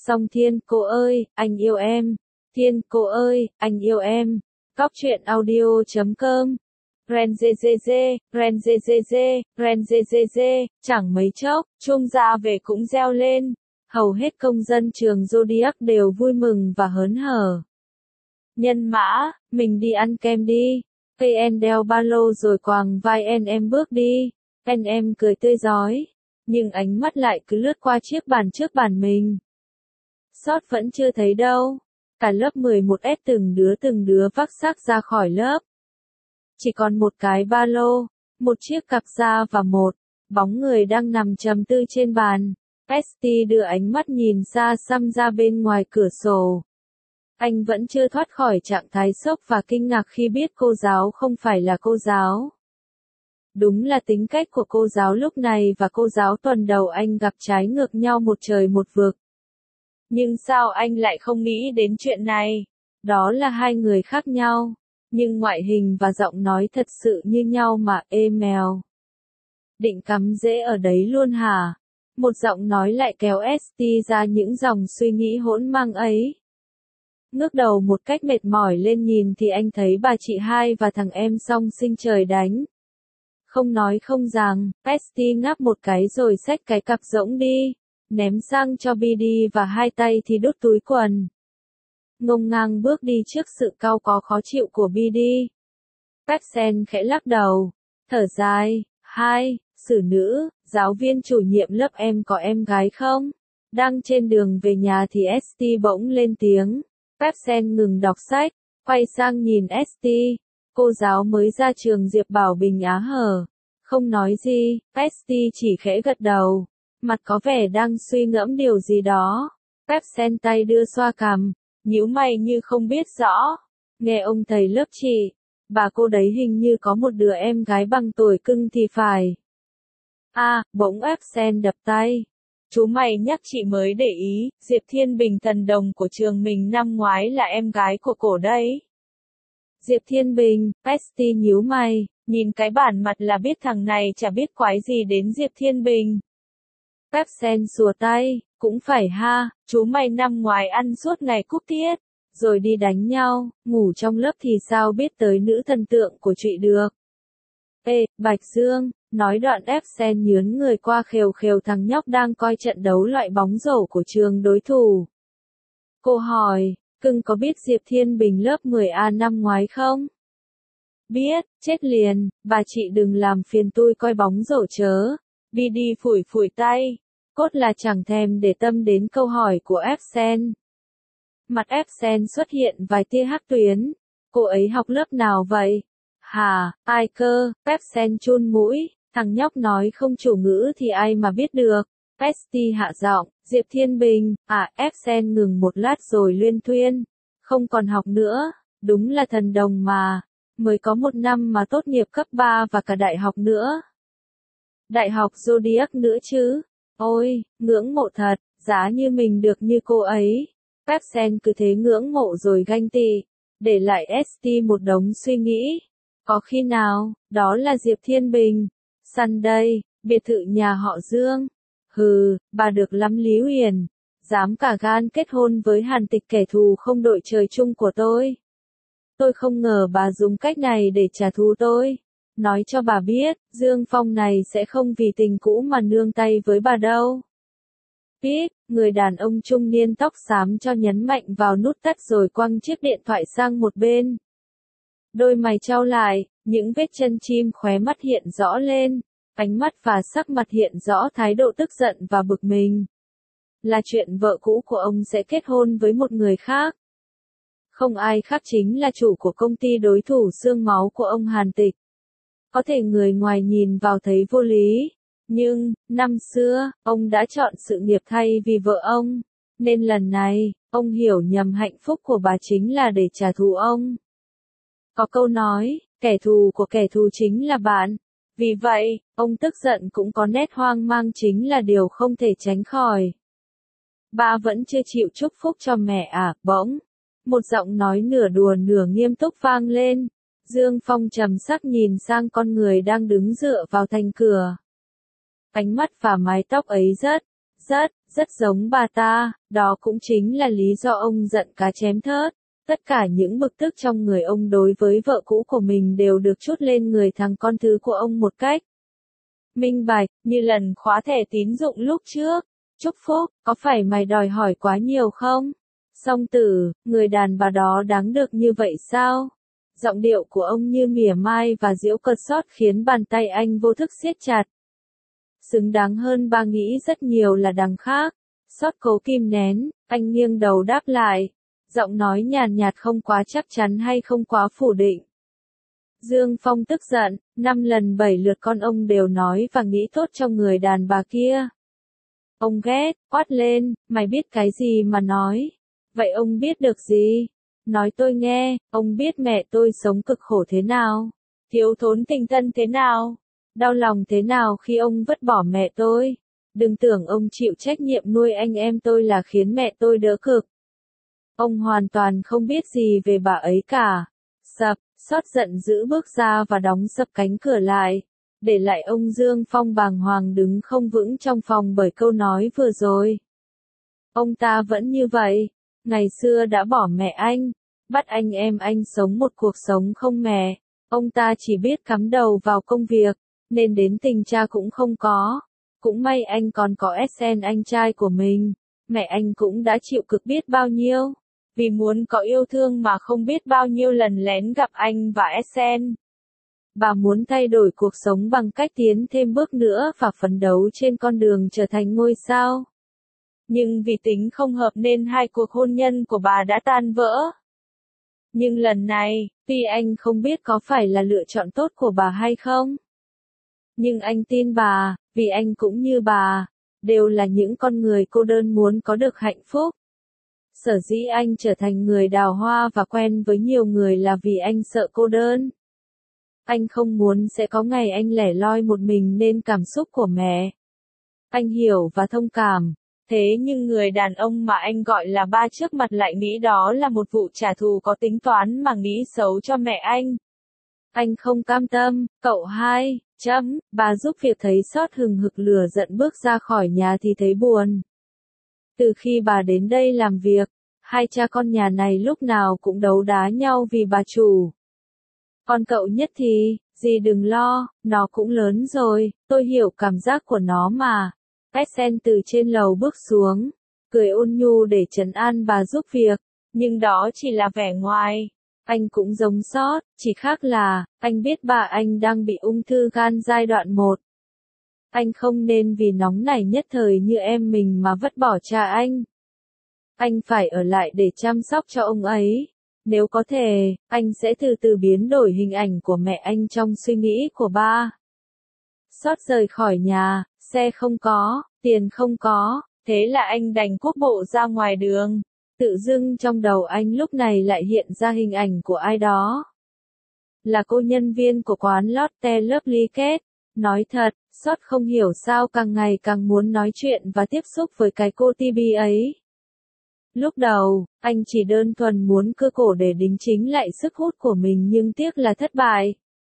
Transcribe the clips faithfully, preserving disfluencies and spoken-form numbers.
Song Thiên, cô ơi, anh yêu em. Thiên, cô ơi, anh yêu em. Góc truyện audio chấm com. Ren dê dê dê, ren dê dê dê, ren dê dê dê, chẳng mấy chốc, chuông ra về cũng reo lên. Hầu hết công dân trường Zodiac đều vui mừng và hớn hở. Nhân mã, mình đi ăn kem đi. Cây en đeo ba lô rồi quàng vai en em bước đi. En em cười tươi rói, nhưng ánh mắt lại cứ lướt qua chiếc bàn trước bàn mình. Sót vẫn chưa thấy đâu. Cả lớp mười một S từng đứa từng đứa vác xác ra khỏi lớp. Chỉ còn một cái ba lô, một chiếc cặp da và một bóng người đang nằm trầm tư trên bàn. Esty đưa ánh mắt nhìn xa xăm ra bên ngoài cửa sổ. Anh vẫn chưa thoát khỏi trạng thái sốc và kinh ngạc khi biết cô giáo không phải là cô giáo. Đúng là tính cách của cô giáo lúc này và cô giáo tuần đầu anh gặp trái ngược nhau một trời một vực. Nhưng sao anh lại không nghĩ đến chuyện này? Đó là hai người khác nhau, nhưng ngoại hình và giọng nói thật sự như nhau mà. Ê mèo, định cắm rễ ở đấy luôn hả? Một giọng nói lại kéo Esty ra những dòng suy nghĩ hỗn mang ấy. Ngước đầu một cách mệt mỏi lên nhìn thì anh thấy bà chị hai và thằng em song sinh trời đánh. Không nói không rằng, Esty ngáp một cái rồi xách cái cặp rỗng đi, ném sang cho Biddy và hai tay thì đút túi quần. Ngông ngang bước đi trước sự cau có khó chịu của Biddy. Pepsen khẽ lắc đầu, thở dài, hai, xử nữ, giáo viên chủ nhiệm lớp em có em gái không? Đang trên đường về nhà thì Esty bỗng lên tiếng. Pepsen ngừng đọc sách, quay sang nhìn Esty. Cô giáo mới ra trường Diệp Bảo Bình á hở. Không nói gì, Esty chỉ khẽ gật đầu. Mặt có vẻ đang suy ngẫm điều gì đó. Pepsen tay đưa xoa cằm, nhíu mày như không biết rõ. Nghe ông thầy lớp chị, bà cô đấy hình như có một đứa em gái bằng tuổi cưng thì phải. À, bỗng Pepsen đập tay. Chú mày nhắc chị mới để ý, Diệp Thiên Bình thần đồng của trường mình năm ngoái là em gái của cổ đấy. Diệp Thiên Bình, Esty nhíu mày, nhìn cái bản mặt là biết thằng này chả biết quái gì đến Diệp Thiên Bình. Pepsen xùa tay, cũng phải ha, chú mày năm ngoài ăn suốt ngày cúp tiết, rồi đi đánh nhau, ngủ trong lớp thì sao biết tới nữ thần tượng của chị được. Ê, Bạch Dương, nói đoạn Pepsen nhướn người qua khều khều thằng nhóc đang coi trận đấu loại bóng rổ của trường đối thủ. Cô hỏi, cưng có biết Diệp Thiên Bình lớp mười A năm ngoái không? Biết, chết liền, bà chị đừng làm phiền tôi coi bóng rổ chớ. Biddy phủi phủi tay, cốt là chẳng thèm để tâm đến câu hỏi của Pepsen. Mặt Pepsen xuất hiện vài tia hắc tuyến. Cô ấy học lớp nào vậy? Hà, ai cơ? Pepsen chun mũi, thằng nhóc nói không chủ ngữ thì ai mà biết được. Esty hạ giọng, Diệp Thiên Bình, à, Pepsen ngừng một lát rồi luyên thuyên. Không còn học nữa, đúng là thần đồng mà. Mới có một năm mà tốt nghiệp cấp ba và cả đại học nữa. Đại học Zodiac nữa chứ. Ôi, ngưỡng mộ thật, giá như mình được như cô ấy. Pepsen cứ thế ngưỡng mộ rồi ganh tị, để lại Esty một đống suy nghĩ. Có khi nào, đó là Diệp Thiên Bình. Sunday, biệt thự nhà họ Dương. Hừ, bà được lắm Lý Huyền. Dám cả gan kết hôn với Hàn Tịch kẻ thù không đội trời chung của tôi. Tôi không ngờ bà dùng cách này để trả thù tôi. Nói cho bà biết, Dương Phong này sẽ không vì tình cũ mà nương tay với bà đâu. Pip, người đàn ông trung niên tóc xám cho nhấn mạnh vào nút tắt rồi quăng chiếc điện thoại sang một bên. Đôi mày trao lại, những vết chân chim khóe mắt hiện rõ lên, ánh mắt và sắc mặt hiện rõ thái độ tức giận và bực mình. Là chuyện vợ cũ của ông sẽ kết hôn với một người khác. Không ai khác chính là chủ của công ty đối thủ xương máu của ông Hàn Tịch. Có thể người ngoài nhìn vào thấy vô lý, nhưng, năm xưa, ông đã chọn sự nghiệp thay vì vợ ông, nên lần này, ông hiểu nhầm hạnh phúc của bà chính là để trả thù ông. Có câu nói, kẻ thù của kẻ thù chính là bạn. Vì vậy, ông tức giận cũng có nét hoang mang chính là điều không thể tránh khỏi. Ba vẫn chưa chịu chúc phúc cho mẹ à, bỗng. Một giọng nói nửa đùa nửa nghiêm túc vang lên. Dương Phong trầm sắc nhìn sang con người đang đứng dựa vào thành cửa. Ánh mắt và mái tóc ấy rất, rất, rất giống bà ta, đó cũng chính là lý do ông giận cá chém thớt. Tất cả những bực tức trong người ông đối với vợ cũ của mình đều được trút lên người thằng con thứ của ông một cách minh bạch, như lần khóa thẻ tín dụng lúc trước. Chúc phúc, có phải mày đòi hỏi quá nhiều không? Song Tử, người đàn bà đó đáng được như vậy sao? Giọng điệu của ông như mỉa mai và giễu cợt xót khiến bàn tay anh vô thức siết chặt. Xứng đáng hơn ba nghĩ rất nhiều là đằng khác. Xót cố kìm nén, anh nghiêng đầu đáp lại. Giọng nói nhàn nhạt không quá chắc chắn hay không quá phủ định. Dương Phong tức giận, năm lần bảy lượt con ông đều nói và nghĩ tốt cho người đàn bà kia. Ông ghét, quát lên, mày biết cái gì mà nói? Vậy ông biết được gì? Nói tôi nghe, ông biết mẹ tôi sống cực khổ thế nào? Thiếu thốn tình thân thế nào? Đau lòng thế nào khi ông vứt bỏ mẹ tôi? Đừng tưởng ông chịu trách nhiệm nuôi anh em tôi là khiến mẹ tôi đỡ cực. Ông hoàn toàn không biết gì về bà ấy cả. Sập, xót giận dữ bước ra và đóng sập cánh cửa lại. Để lại ông Dương Phong bàng hoàng đứng không vững trong phòng bởi câu nói vừa rồi. Ông ta vẫn như vậy. Ngày xưa đã bỏ mẹ anh. Bắt anh em anh sống một cuộc sống không mẹ. Ông ta chỉ biết cắm đầu vào công việc. Nên đến tình cha cũng không có. Cũng may anh còn có Sen anh trai của mình. Mẹ anh cũng đã chịu cực biết bao nhiêu. Vì muốn có yêu thương mà không biết bao nhiêu lần lén gặp anh và Sen. Bà muốn thay đổi cuộc sống bằng cách tiến thêm bước nữa và phấn đấu trên con đường trở thành ngôi sao. Nhưng vì tính không hợp nên hai cuộc hôn nhân của bà đã tan vỡ. Nhưng lần này, tuy anh không biết có phải là lựa chọn tốt của bà hay không. Nhưng anh tin bà, vì anh cũng như bà, đều là những con người cô đơn muốn có được hạnh phúc. Sở dĩ anh trở thành người đào hoa và quen với nhiều người là vì anh sợ cô đơn. Anh không muốn sẽ có ngày anh lẻ loi một mình nên cảm xúc của mẹ. Anh hiểu và thông cảm. Thế nhưng người đàn ông mà anh gọi là ba trước mặt lại nghĩ đó là một vụ trả thù có tính toán mà nghĩ xấu cho mẹ anh. Anh không cam tâm, cậu hai, chấm, bà giúp việc thấy xót hừng hực lửa giận bước ra khỏi nhà thì thấy buồn. Từ khi bà đến đây làm việc, hai cha con nhà này lúc nào cũng đấu đá nhau vì bà chủ. Còn cậu Nhất thì, dì đừng lo, nó cũng lớn rồi, tôi hiểu cảm giác của nó mà. Sen từ trên lầu bước xuống, cười ôn nhu để trấn an bà giúp việc, nhưng đó chỉ là vẻ ngoài. Anh cũng giống xót, chỉ khác là, anh biết bà anh đang bị ung thư gan giai đoạn một. Anh không nên vì nóng nảy nhất thời như em mình mà vứt bỏ cha anh. Anh phải ở lại để chăm sóc cho ông ấy. Nếu có thể, anh sẽ từ từ biến đổi hình ảnh của mẹ anh trong suy nghĩ của ba. Xót rời khỏi nhà, xe không có, tiền không có, thế là anh đành cuốc bộ ra ngoài đường. Tự dưng trong đầu anh lúc này lại hiện ra hình ảnh của ai đó. Là cô nhân viên của quán Lotte Lovely Cake. Nói thật, Xót không hiểu sao càng ngày càng muốn nói chuyện và tiếp xúc với cái cô Tibi ấy. Lúc đầu, anh chỉ đơn thuần muốn cưa cổ để đính chính lại sức hút của mình nhưng tiếc là thất bại.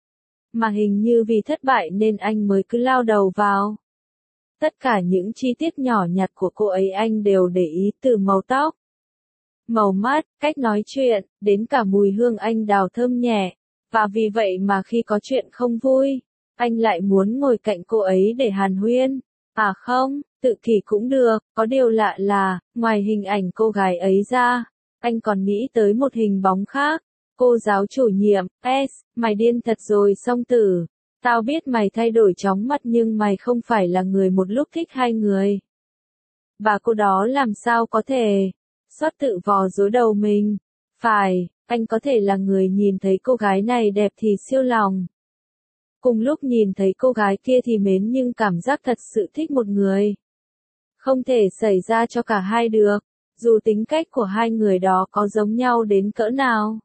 Mà hình như vì thất bại nên anh mới cứ lao đầu vào. Tất cả những chi tiết nhỏ nhặt của cô ấy anh đều để ý từ màu tóc, màu mắt, cách nói chuyện, đến cả mùi hương anh đào thơm nhẹ. Và vì vậy mà khi có chuyện không vui, anh lại muốn ngồi cạnh cô ấy để hàn huyên. À không, tự kỷ cũng được, có điều lạ là, ngoài hình ảnh cô gái ấy ra, anh còn nghĩ tới một hình bóng khác. Cô giáo chủ nhiệm, S, mày điên thật rồi Song Tử. Tao biết mày thay đổi chóng mặt nhưng mày không phải là người một lúc thích hai người. Bà cô đó làm sao có thể? Xót tự vò dối đầu mình. Phải, anh có thể là người nhìn thấy cô gái này đẹp thì siêu lòng. Cùng lúc nhìn thấy cô gái kia thì mến nhưng cảm giác thật sự thích một người. Không thể xảy ra cho cả hai được, dù tính cách của hai người đó có giống nhau đến cỡ nào.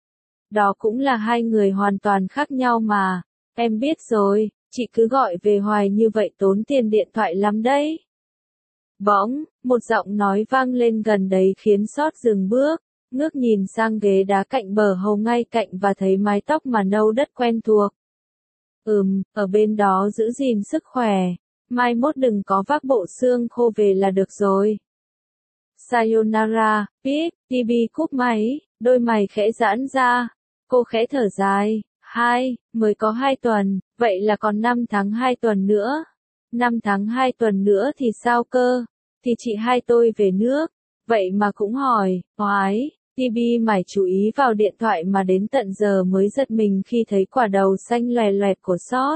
Đó cũng là hai người hoàn toàn khác nhau mà. Em biết rồi, chị cứ gọi về hoài như vậy tốn tiền điện thoại lắm đấy. Bỗng, một giọng nói vang lên gần đấy khiến Xót dừng bước, ngước nhìn sang ghế đá cạnh bờ hồ ngay cạnh và thấy mái tóc mà nâu đất quen thuộc. Ừm, ở bên đó giữ gìn sức khỏe. mai mốt đừng có vác bộ xương khô về là được rồi. Sayonara, Pip, tê bê cúp máy, đôi mày khẽ giãn ra. Cô khẽ thở dài, hai, mới có hai tuần, vậy là còn năm tháng hai tuần nữa. Năm tháng hai tuần nữa thì sao cơ? Thì chị hai tôi về nước. Vậy mà cũng hỏi, oái, tê bê mải chú ý vào điện thoại mà đến tận giờ mới giật mình khi thấy quả đầu xanh loè loẹt của Sót.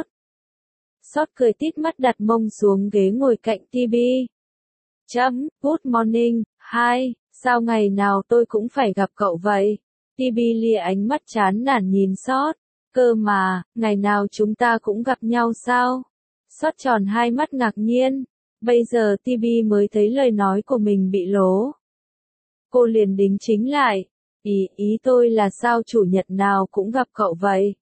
Sót cười tít mắt đặt mông xuống ghế ngồi cạnh tê bê. Chấm, good morning, hai, sao ngày nào tôi cũng phải gặp cậu vậy? tê bê lia ánh mắt chán nản nhìn Sót. Cơ mà, ngày nào chúng ta cũng gặp nhau sao? Sót tròn hai mắt ngạc nhiên. Bây giờ tê bê mới thấy lời nói của mình bị lố. Cô liền đính chính lại. Ý, ý tôi là sao chủ nhật nào cũng gặp cậu vậy?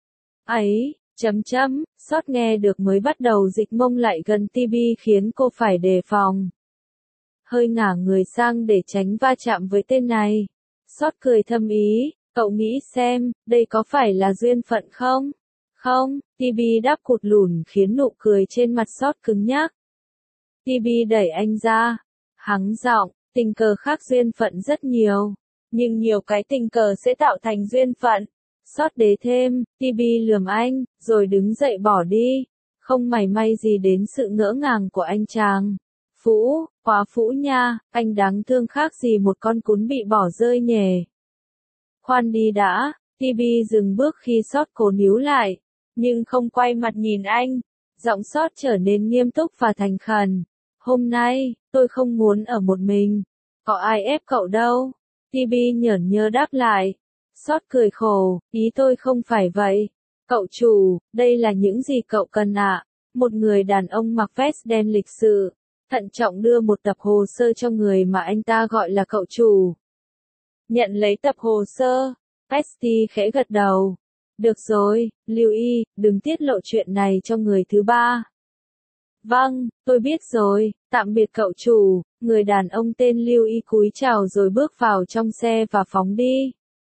Ấy, chấm chấm, Sót nghe được mới bắt đầu dịch mông lại gần tê bê khiến cô phải đề phòng. Hơi ngả người sang để tránh va chạm với tên này. Sót cười thâm ý, cậu nghĩ xem, đây có phải là duyên phận không? Không, tê bê đáp cụt lùn khiến nụ cười trên mặt Sót cứng nhắc. tê bê đẩy anh ra, hắng giọng, tình cờ khác duyên phận rất nhiều, nhưng nhiều cái tình cờ sẽ tạo thành duyên phận. Sót đế thêm, tê bê lườm anh, rồi đứng dậy bỏ đi, không mảy may gì đến sự ngỡ ngàng của anh chàng. Phũ, quá phũ nha, anh đáng thương khác gì một con cún bị bỏ rơi nhề. Khoan đi đã, tê bê dừng bước khi Sót cố níu lại, nhưng không quay mặt nhìn anh. Giọng Sót trở nên nghiêm túc và thành khẩn. Hôm nay, tôi không muốn ở một mình. Có ai ép cậu đâu. tê bê nhởn nhơ đáp lại. Sót cười khổ, ý tôi không phải vậy. Cậu chủ, đây là những gì cậu cần ạ. À? Một người đàn ông mặc vest đen lịch sự, thận trọng đưa một tập hồ sơ cho người mà anh ta gọi là cậu chủ. Nhận lấy tập hồ sơ, Pesty khẽ gật đầu. Được rồi, lưu ý, đừng tiết lộ chuyện này cho người thứ ba. Vâng, tôi biết rồi, tạm biệt cậu chủ. Người đàn ông tên Lưu Y cúi chào rồi bước vào trong xe và phóng đi.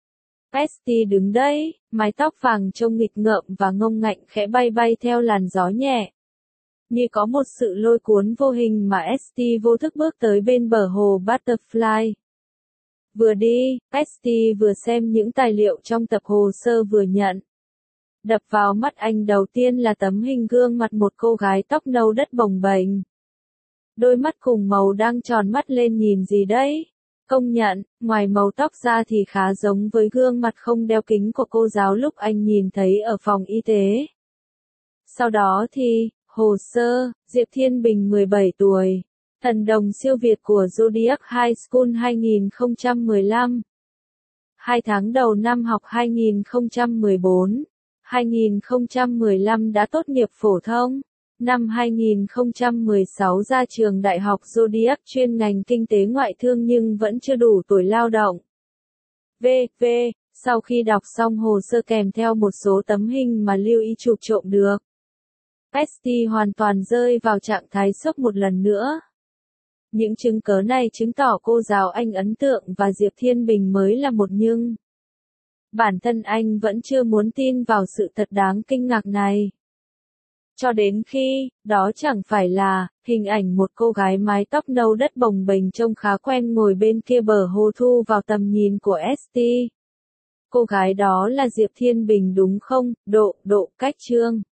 Pesty đứng đấy, mái tóc vàng trông nghịch ngợm và ngông ngạnh khẽ bay bay theo làn gió nhẹ. Như có một sự lôi cuốn vô hình mà Pesty vô thức bước tới bên bờ hồ Butterfly. Vừa đi, Pesty vừa xem những tài liệu trong tập hồ sơ vừa nhận. Đập vào mắt anh đầu tiên là tấm hình gương mặt một cô gái tóc nâu đất bồng bềnh. Đôi mắt cùng màu đang tròn mắt lên nhìn gì đấy. Công nhận, ngoài màu tóc ra thì khá giống với gương mặt không đeo kính của cô giáo lúc anh nhìn thấy ở phòng y tế. Sau đó thì, hồ sơ, Diệp Thiên Bình mười bảy tuổi, thần đồng siêu việt của Zodiac High School hai nghìn không trăm mười lăm. Hai tháng đầu năm học hai nghìn không trăm mười bốn, hai nghìn không trăm mười lăm đã tốt nghiệp phổ thông. Năm hai nghìn không trăm mười sáu ra trường Đại học Zodiac chuyên ngành kinh tế ngoại thương nhưng vẫn chưa đủ tuổi lao động. vê vê, sau khi đọc xong hồ sơ kèm theo một số tấm hình mà Lưu Ý chụp trộm được, Pesty hoàn toàn rơi vào trạng thái sốc một lần nữa. Những chứng cớ này chứng tỏ cô giáo anh ấn tượng và Diệp Thiên Bình mới là một nhưng. Bản thân anh vẫn chưa muốn tin vào sự thật đáng kinh ngạc này. Cho đến khi, đó chẳng phải là, hình ảnh một cô gái mái tóc nâu đất bồng bềnh trông khá quen ngồi bên kia bờ hồ thu vào tầm nhìn của ét tê. Cô gái đó là Diệp Thiên Bình đúng không, độ, độ, cách trương.